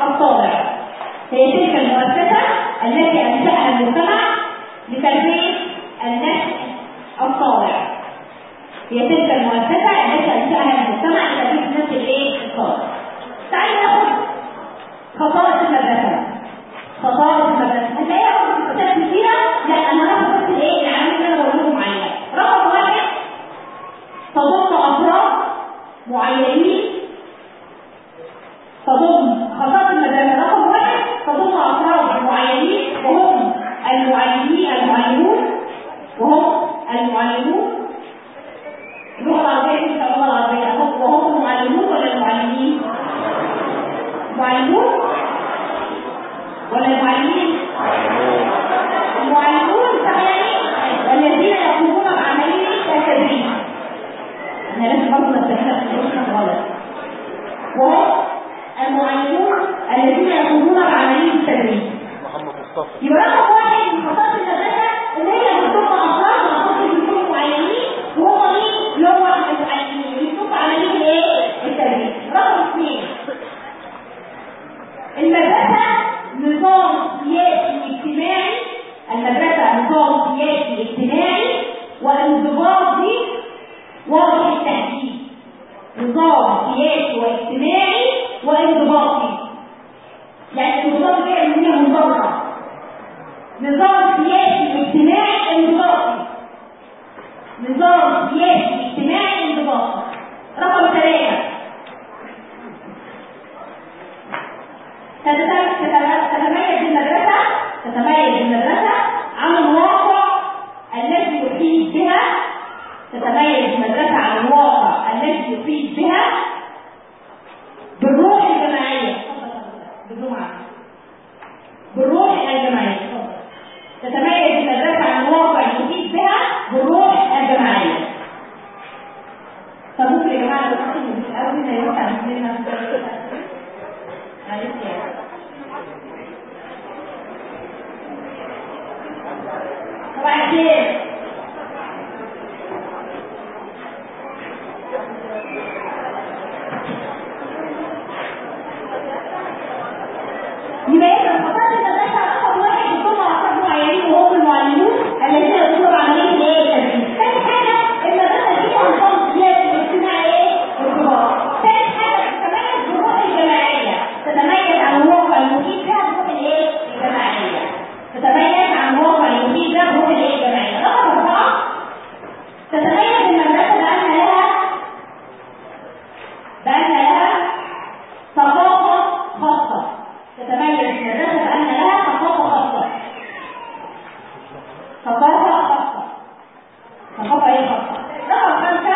الطالع. هي تلك المؤسسة التي أنشأها المجتمع لتربية النشء الطالع. هي تلك المؤسسة التي أنشأها المجتمع لتربية النشء الطالع. تعالوا ناخد خصائص المدرسة. خصائص المدرسة هتلاقيها برضه في كتاب كتيرة. لا أنا هاخد بس العناوين اللي أنا بقول لكم عليها. رقم 1 تضم أفراد معينين. تضم خصائص المدرسة رقم 1 تضم أفراد معينين وهم المعلمون اللغة العربية مش اللغة العربية وهم المعلمون ولا المعلمين؟ معلمون ولا المعلمين؟ المعلمون صحيح الذين يقومون بعملية التدريس. أنا لازم برضه نستفيد في الوصف غلط. وهم المعلمون الذين يقومون بعملية التدريس. يبقى رقم 1 من خصائص المدرسة إن هي بتضم أفراد وأفراد بيكونوا معينين وهم مين؟ اللي هو المعلمين بيكونوا عملية التدريس. رقم 2 المدرسة نظام سياسي اجتماعي. المدرسة نظام سياسي اجتماعي وانضباطي واضح التهديد. نظام سياسي واجتماعي وانضباطي. يعني الانضباط ده اللي هي منضبطة. نظام سياسي اجتماعي انضباطي. نظام سياسي اجتماعي انضباطي. رقم 3 تتميز المدرسة عن الواقع الذي يحيط بها. تتميز المدرسة عن الواقع الذي يحيط بها بالروح الجماعية. بالروح الجماعية. تتميز المدرسة عن الواقع الذي يحيط بها بالروح الجماعية. طب ممكن يا جماعة لو تحكي من الأول ما يوقع مثلنا معلش يعني. وبعدين يبقى إذا خصائص المدرسة رقم 1 بتضم أفراد معينين وهم المعلمون الذين يقومون بعملية التدريس. ثاني حاجة المدرسة فيها نظام سياسي اجتماعي انضباط. ثالث حاجة تتميز بالروح الجماعية. تتميز عن الواقع المحيط بها بروح الجماعية. تتميز عن الواقع المحيط بها بروح الجماعية. رقم 4 تتميز المدرسة بأن لها ثقافة خاصة. تتميز المدرسة بأن لها ثقافة خاصة. ثقافة خاصة. ثقافة ايه خاصة؟ رقم 5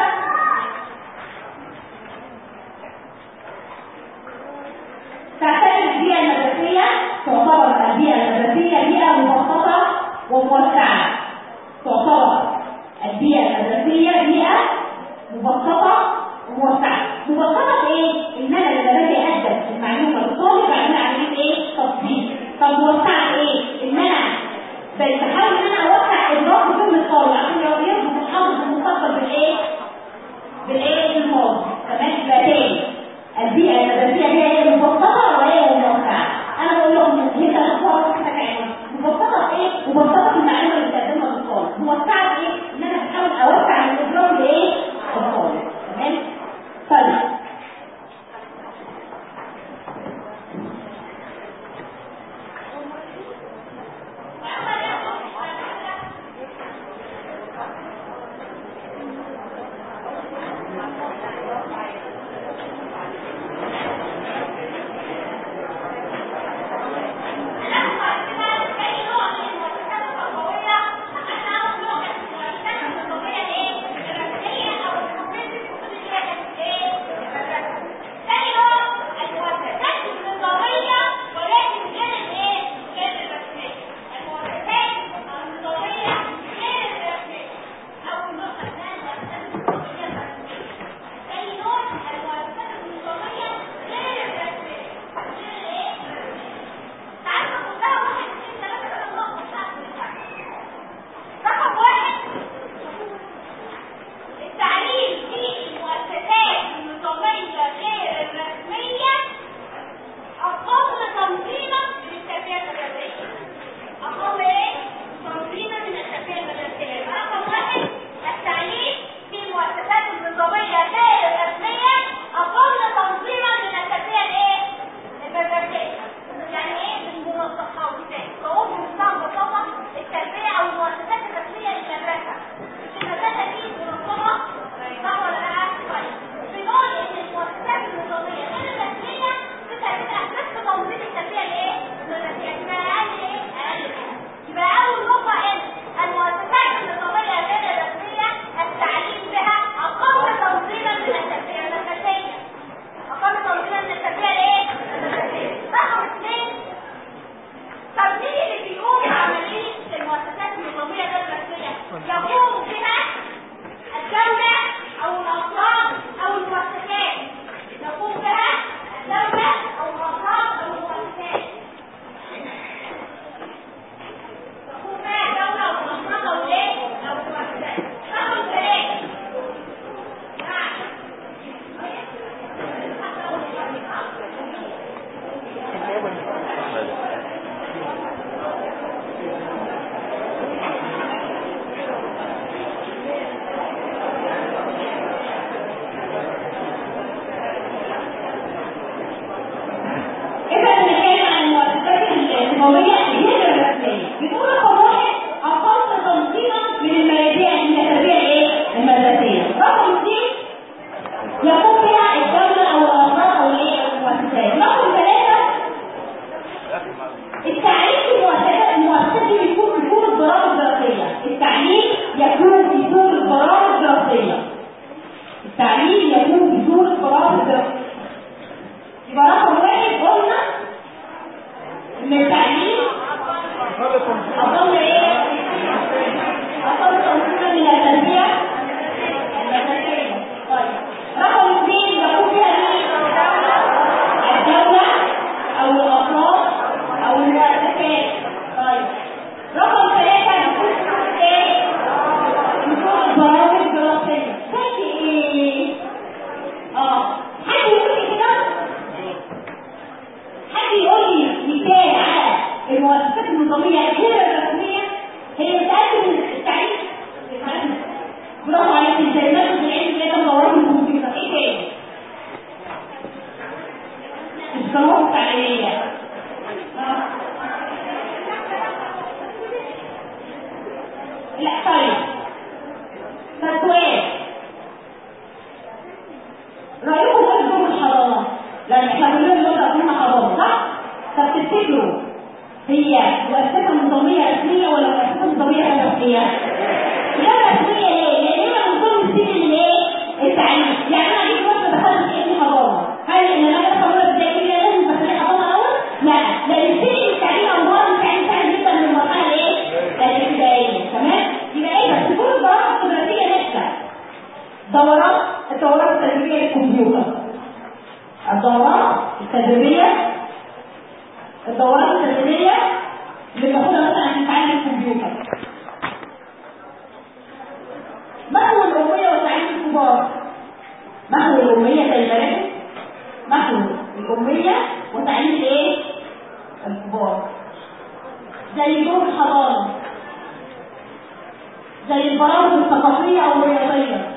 تعتبر البيئة المدرسية. تعتبر البيئة المدرسية بيئة مبسطة وموسعة. تعتبر البيئة المدرسية بيئة مبسطة وموسعة. مبسطة ايه؟ ان انا لما باجي اقدم المعلومة للطالب بعمل عملية ايه؟ تطبيق. طب موسعة ايه؟ ان انا بحاول ان انا اوسع ادراك كل الطالب عشان لو يربط الحاضر بالمستقبل بالايه؟ بالماضي. تمام؟ يبقى تاني البيئة المدرسية بيئة مبسطة وهي موسعة. انا بقول لهم انت هتختار حاجة مبسطة ايه؟ مبسطة في المعلومة اللي بتقدمها للطالب. موسعة ايه؟ ان انا بحاول اوسع الادراك لايه؟ الطالب. رقم 3 التعليم في المؤسسات يكون في صورة برامج دراسية. التعليم يكون في صورة برامج دراسية. التعليم يكون في صورة برامج دراسية. يبقى رقم 1 قلنا ان التعليم اظن ايه؟ اظن تنظيما من التربية المدرسية. طيب رقم 2 يكون فيها مين؟ الدولة او الافراد او المؤسسات. طيب رقم 3 يكون ايه؟ يكون برامج دراسية. زي ايه؟ حد يقول لي كده؟ حد يقول لي مثال على المؤسسات النظامية غير الرسمية هي بتقدم التعليم؟ برافو عليك. زي ما انتوا العلم اللي كان دورات الكمبيوتر. ايه تاني؟ القنوات التعليمية. لا طيب سؤال، رأيكم ايه في دور الحضانة؟ لان احنا كلنا بنقول اقوم حضانة صح؟ طب تفتكروا هي مؤسسة نظامية رسمية ولا مؤسسة نظامية غير رسمية؟ غير رسمية ليه؟ لان هي من ضمن السجن الايه؟ التعليم. يعني انا عايز بس دخلت في ابني حضانة، هل ان انا ادخل ولا ابتدائي لازم ادخليه حضانة الاول؟ لا، لان سجن التعليم او هو التعليم سهل جدا من المرحلة الايه؟ الابتدائية. تمام؟ يبقى ايه بس كل البرامج الدراسية نفسها الدورات التدريبية للكمبيوتر، الدورات التدريبية اللي بناخدها مثلا عشان نتعلم الكمبيوتر. محو الأمية وتعليم الكبار. محو الأمية زي المراكز، محو الأمية وتعليم الايه؟ الكبار. زي دور الحضانة، زي البرامج الثقافية أو الرياضية.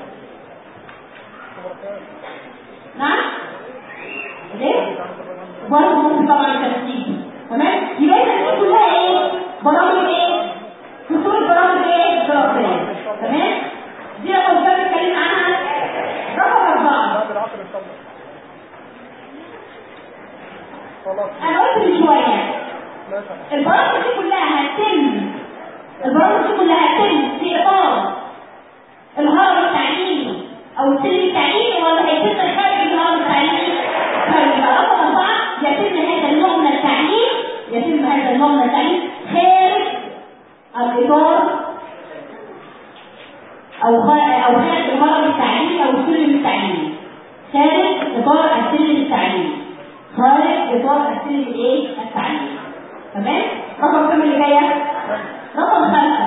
نعم؟ ليه؟ برضه ممكن طبعا الترتيب. تمام؟ يبقى إذا دي كلها ايه؟ برامج ايه؟ فصول برامج ايه؟ دراسية. تمام؟ دي رقم كام اتكلمنا عنها؟ رقم 4. أنا قلت من شوية البرامج دي كلها هتتم في إطار الهرم التعليمي أو السلم التعليمي، ولا هيتم خارج الهرم التعليمي؟ خارج. رقم 4 يتم هذا النوع من التعليم خارج الإطار أو خارج الهرم التعليمي أو السلم التعليمي. خارج إطار السلم التعليمي. التعليمي. تمام؟ رقم كم اللي جاية؟ رقم 5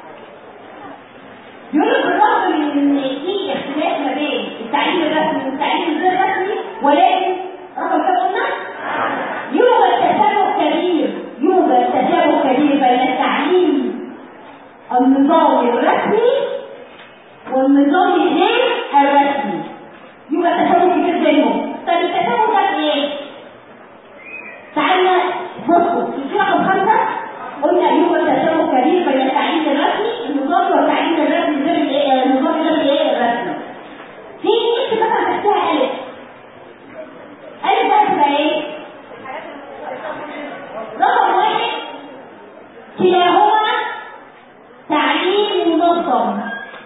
بيقول لك بالرغم من ان في اختلاف ما بين التعليم الرسمي والتعليم الغير رسمي، ولكن رقم كم قلنا؟ يوجد تشابه كبير بين التعليم النظامي الرسمي والنظام الغير الرسمي. يوجد تشابه كبير بينهم. طب التشابه ده ايه؟ تعالى بصوا في رقم 5 قلنا يوجد تشابه كبير بين التعليم الرسمي النظامي والتعليم الرسمي غير النظام غير الرسمي. في نيش مثلا تحتها ألف ده تبقى ايه؟ رقم 1 كلاهما تعليم منظم.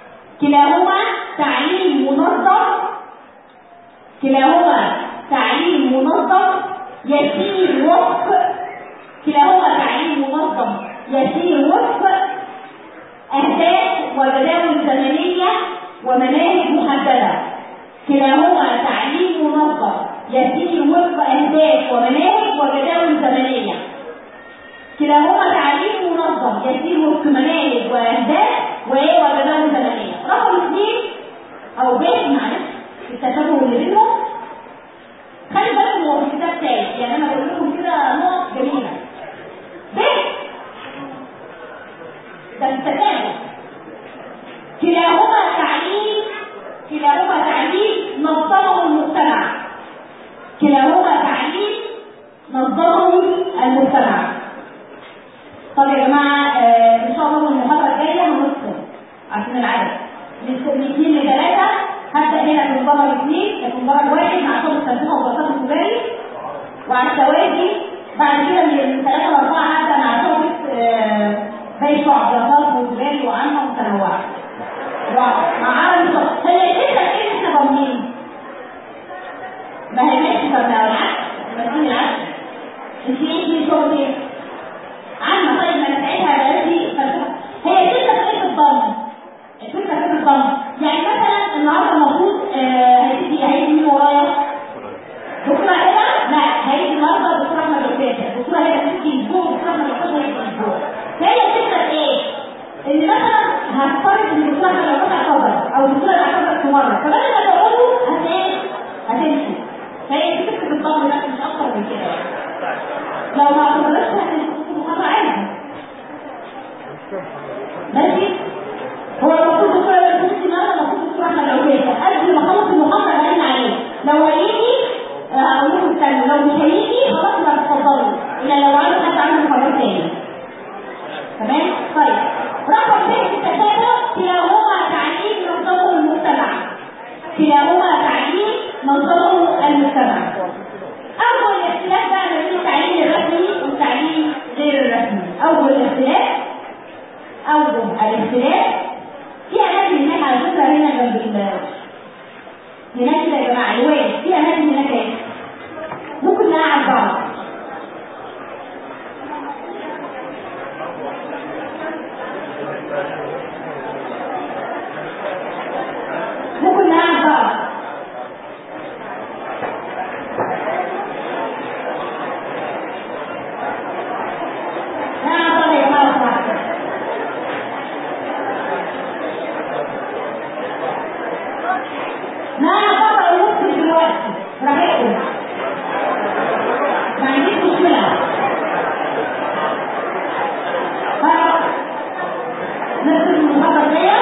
يسير وفق أهداف وجداول زمنية ومناهج محددة. كلاهما تعليم منظم يسير وفق أهداف ومناهج وجداول زمنية. كلاهما تعليم منظم يسير وفق مناهج وأهداف وجداول زمنية. رقم 2 أو ب معلش التشابه اللي بينهم. خلي بالكم هو في الكتاب تاني، يعني أنا بقول لكم كده نقط جميلة. ب ده التشابه. كلاهما تعليم نظمه المجتمع. طب يا جماعه ان شاء الله المحاضره الجايه هنفصل عشان العدد من 2 ل 3. هبدا هنا في المبرر 2 في المبرر 1 مع طب التنسيق والدراسات التجاري. وعلى التوازي بعد كده من 3 ل 4 هبدا مع توبك زي شعبيات وجبال وعامه متنوعه. ومع عربي هي الفكره ايه احنا ضامنين؟ ما هي ماشي طب العكس المسؤول العكس انت شغل ايه؟ عامه طيب ما انا ساعتها بلاقي هي الفكره في الضمن. الفكره في الضمن يعني مثلا النهارده المفروض هيجي مين ورايا؟ دكتوره هبه؟ لا هيجي النهارده دكتوره احمد عكاشه، دكتوره هبه تيجي اسبوع، دكتوره احمد عكاشه هيجي اسبوع. فهي الفكره في ايه؟ ان مثلا هفترض ان الدكتوره احمد عكاشه اعتذر او الدكتوره اعتذرت في مره، فبدل ما تقعدوا هتمشوا. فهي فكره الضمن ده مش اكتر من كده يعني. لو ما اعتذرتش هتمشوا محاضره عادي. ماشي؟ هو المفروض الدكتوره هبه تمشي النهارده، المفروض الدكتوره احمد عكاشه قبل ما اخلص المحاضره هرن عليه. لو هيجي هقول لكم استنوا، لو مش هيجي خلاص ما تتفضلوا الا لو حد عنده قرار تاني. تمام؟ طيب رقم 6 التكافؤ كلاهما تعليم نظمه المجتمع. كلاهما تعليم نظمه المجتمع. اول اختلاف بقى بين التعليم الرسمي والتعليم غير الرسمي. اوجه الاختلاف في اماكن هناك على فكره هنا جنب هناك كده يا جماعه الواد في اماكن هناك ايه؟ ممكن نلعب بعض. ممكن نلعب بعض. نلعب بعض يا جماعه. نلعب بعض اقول دلوقتي براحتكم. ما عنديش مشكلة. نفس المحاضرة دي؟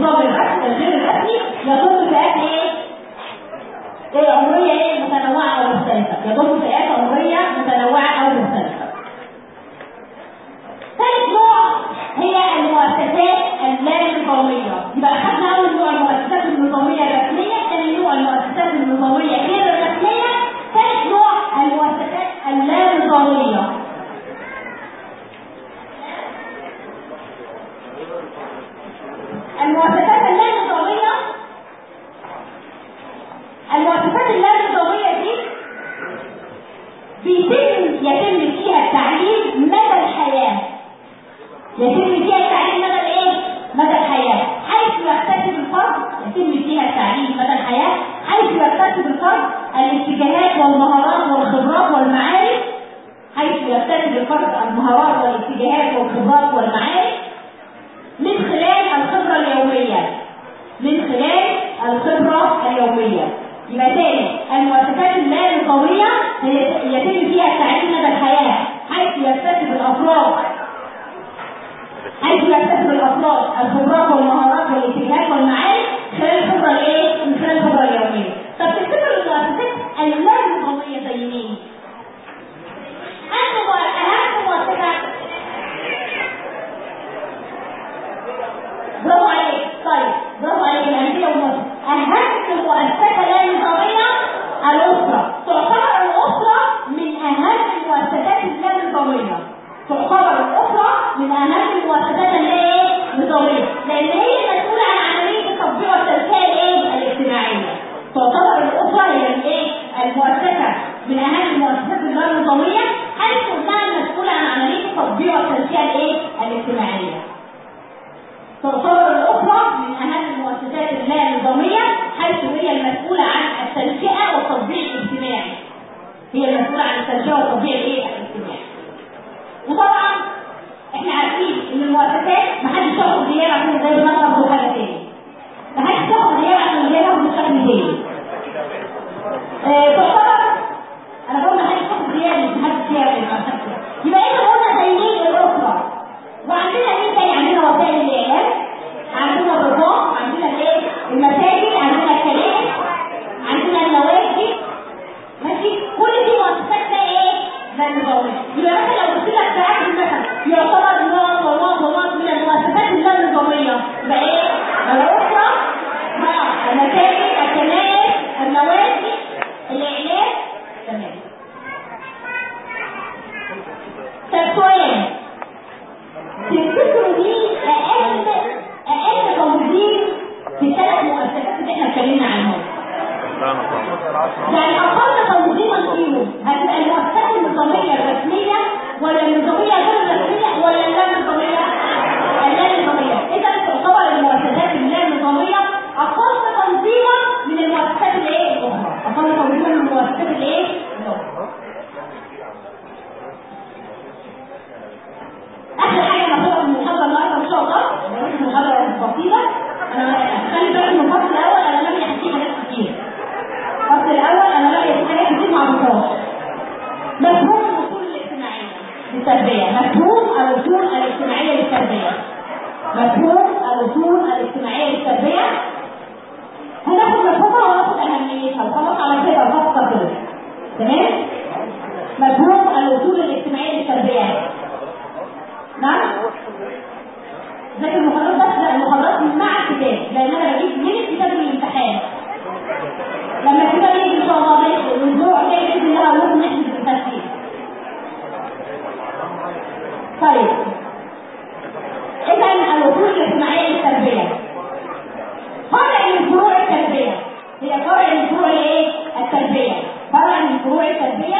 النظام الرسمي الغير الرسمي يضم فئات ايه عمريه ايه متنوعه او مختلفه، يضم فئات عمريه متنوعه او مختلفه. ثالث نوع هي المؤسسات اللانظاميه. يبقى اخذنا اول نوع المؤسسات النظاميه الرسميه، ثاني نوع المؤسسات النظاميه غير الرسميه، ثالث نوع المؤسسات اللانظاميه. المؤسسات اللانظاميه، المؤسسات اللانظاميه دي يتم فيها التعليم مدى الحياه. يتم فيها التعليم مدى الايه؟ مدى الحياه، حيث يكتسب الفرد، يتم فيها التعليم مدى الحياه حيث يكتسب الفرد الاتجاهات والمهارات والخبرات والمعارف، حيث يكتسب الفرد المهارات والاتجاهات والخبرات والمعارف من خلال الخبره اليوميه، من خلال الخبره اليوميه. يبقى تاني المؤسسات اللانظاميه يتم فيها التعليم مدى الحياه حيث يكتسب الافراد الخبرات والمهارات والاتجاهات والمعارف خلال الخبره الايه؟ من خلال الخبره اليوميه. طب تفتكروا المؤسسات اللانظاميه زي مين؟ اهم مؤسسه. برافو عليك. طيب برافو عليك. الامثله والمؤسسه. اهم مؤسسه لانظاميه الاسره. تعتبر الاسره من اهم المؤسسات اللانظاميه. تعتبر الاسره من اهم المؤسسات النظاميه، لان هي مسؤوله عن عمليه التطبيق والتنشئه الاجتماعيه. تعتبر الاسره هي المؤسسه من اهم المؤسسات اللانظاميه، حيث انها مسؤوله عن عمليه التطبيق والتنشئه الاجتماعيه. تعتبر الأسرة من أهم المؤسسات اللانظامية، حيث هي المسؤولة عن التنشئة والتطبيق الاجتماعي. هي المسؤولة عن التنشئة والتطبيق الاجتماعي. وطبعا احنا عارفين ان المؤسسات محدش ياخد غياب عشان زي ما نقول حاجة تاني. محدش ياخد غياب عشان غيابها بشكل تاني. تعتبر انا بقول محدش ياخد غياب، مش محدش ياخد. يبقى احنا قلنا زي مين؟ الأسرة. وعندنا مين تاني؟ عندنا وسائل الاعلام، عندنا الرقابه، عندنا الايه؟ المساجد، عندنا الكنائس، عندنا النوادي. ماشي؟ كل دي مؤسسات ايه؟ لانظاميه. يبقى مثلا لو قلت لك تعرف مثلا يعتبر نوع من المؤسسات اللانظاميه، يبقى ايه؟ الاسره، المساجد، الكنائس، النوادي، الاعلام. تمام. طب سؤال، تفتكروا مين اقل تنظيم في الثلاث مؤسسات اللي احنا اتكلمنا عنهم؟ يعني اقل تنظيما فيهم هتبقى المؤسسات النظاميه الرسميه ولا النظاميه غير الرسميه ولا اللانظاميه؟ اللانظاميه. اذا تعتبر المؤسسات اللانظاميه اقل تنظيما من المؤسسات الايه؟ الاخرى. اقل تنظيما من المؤسسات الايه؟ الاخرى. اخر حاجه ناخدها في المحاضره النهارده ان شاء الله، المحاضره بسيطه. انا خلي بالك من الفصل الاول، انا لم احكي حاجات كتير. الفصل الاول انا لم احكي حاجات كتير مع الدكتور. مفهوم الاصول الاجتماعيه للتربيه، مفهوم الاصول الاجتماعيه للتربيه، مفهوم الاصول الاجتماعيه للتربيه. هناخد مفهومها وناخد اهميتها وخلاص على كده الفصل كده. تمام؟ مفهوم الاصول الاجتماعيه للتربيه. نعم؟ ذاكر المحاضرات بس؟ لا، المحاضرات مع الكتاب، لان انا بجيب من الكتاب للامتحان. لما الكتاب يجي ان شاء الله الاسبوع الجاي باذن الله هقول لكم نحن في التسجيل. طيب. اذا الاصول الاجتماعيه للتربيه فرع من فروع التربيه، هي فرع من فروع ايه؟ التربيه، فرع من فروع التربيه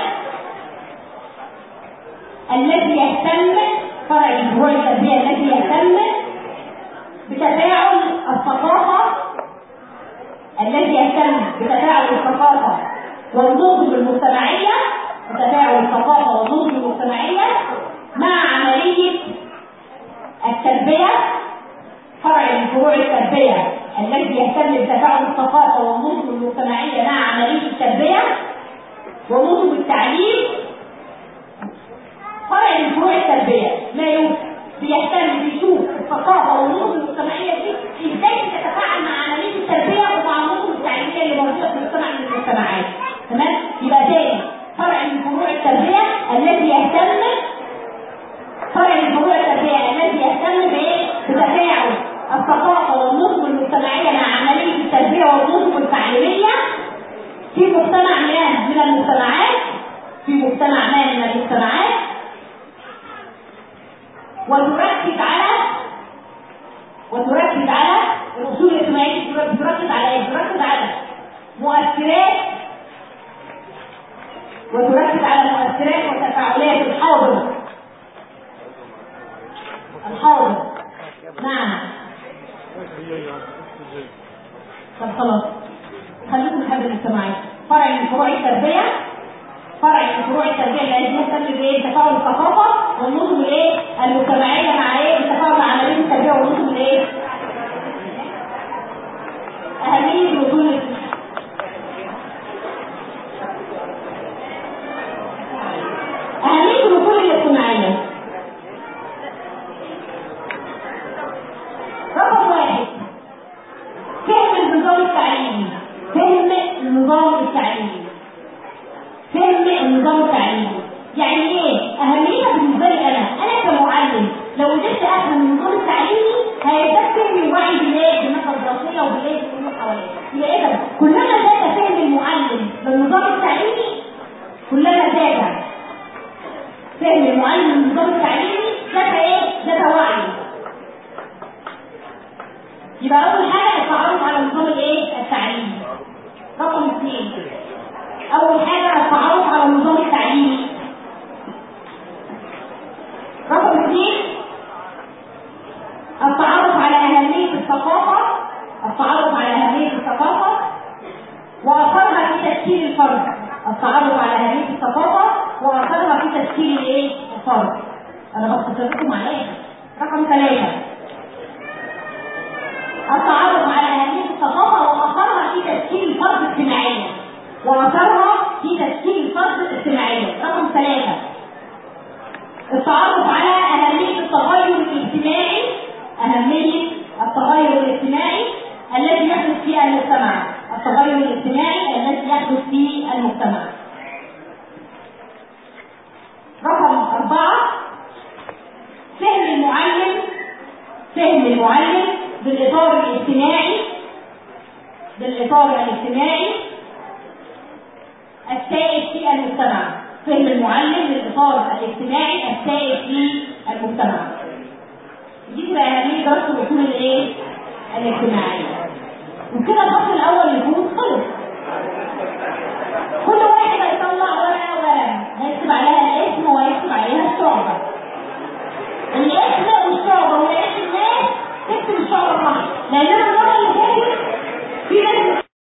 الذي يهتم، فرع من فروع التربيه الذي يهتم بتفاعل الثقافه، الذي يهتم بتفاعل الثقافه والنضج المجتمعيه، بتفاعل الثقافه والنضج المجتمعيه مع عمليه التربيه. فرع من فروع التربيه الذي يهتم بتفاعل الثقافه والنضج المجتمعيه مع عمليه التربيه ونضج التعليم. فرع من فروع التربيه لا بيهتم بيشوف الثقافه والنضج المجتمعيه دي ازاي في مجتمع ما من المجتمعات، في مجتمع ما من المجتمعات، وتركز على الاصول الاجتماعيه. بتركز على ايه؟ بتركز على مؤثرات، وتركز على مؤثرات وتفاعلات الحاضر. نعم. طب خلاص خليكم لحد الاجتماعي. فرع من فروع التربيه اللي يهتم بايه؟ تفاعل الثقافه والنظم الايه؟ المجتمعيه مع ايه؟ التفاعل مع عمليه التربيه والنظم الايه؟ اهميه الاصول الاجتماعيه. رقم 1 فهم النظام التعليمي. يعني ايه اهميتها بالنسبه لي؟ انا كمعلم لو قدرت افهم النظام التعليمي هيزود وعي بالماده الدراسيه وبالليل اللي حواليا. يبقى اذا كلما زاد فهم المعلم للنظام التعليمي، كلما زاد فهم المعلم للنظام التعليمي زاد وعي. يبقى اول حاجه التعرف على النظام التعليمي. رقم 2 اول حاجه التعرف على النظام التعليمي. رقم 2 التعرف على اهميه الثقافه واثرها في تشكيل الفرد. الفرد. انا بختصر لكم عليها. رقم 3 التعرف على اهميه الثقافه واثرها في تشكيل الفرد اجتماعيا. رقم 3 التعرف على اهميه التغير الاجتماعي الذي يحدث في المجتمع. رقم 4 فهم المعلم بالاطار الاجتماعي السائد في المجتمع. دي تبقى اهميه دراسه الاصول الاجتماعيه. وكده الفصل الاول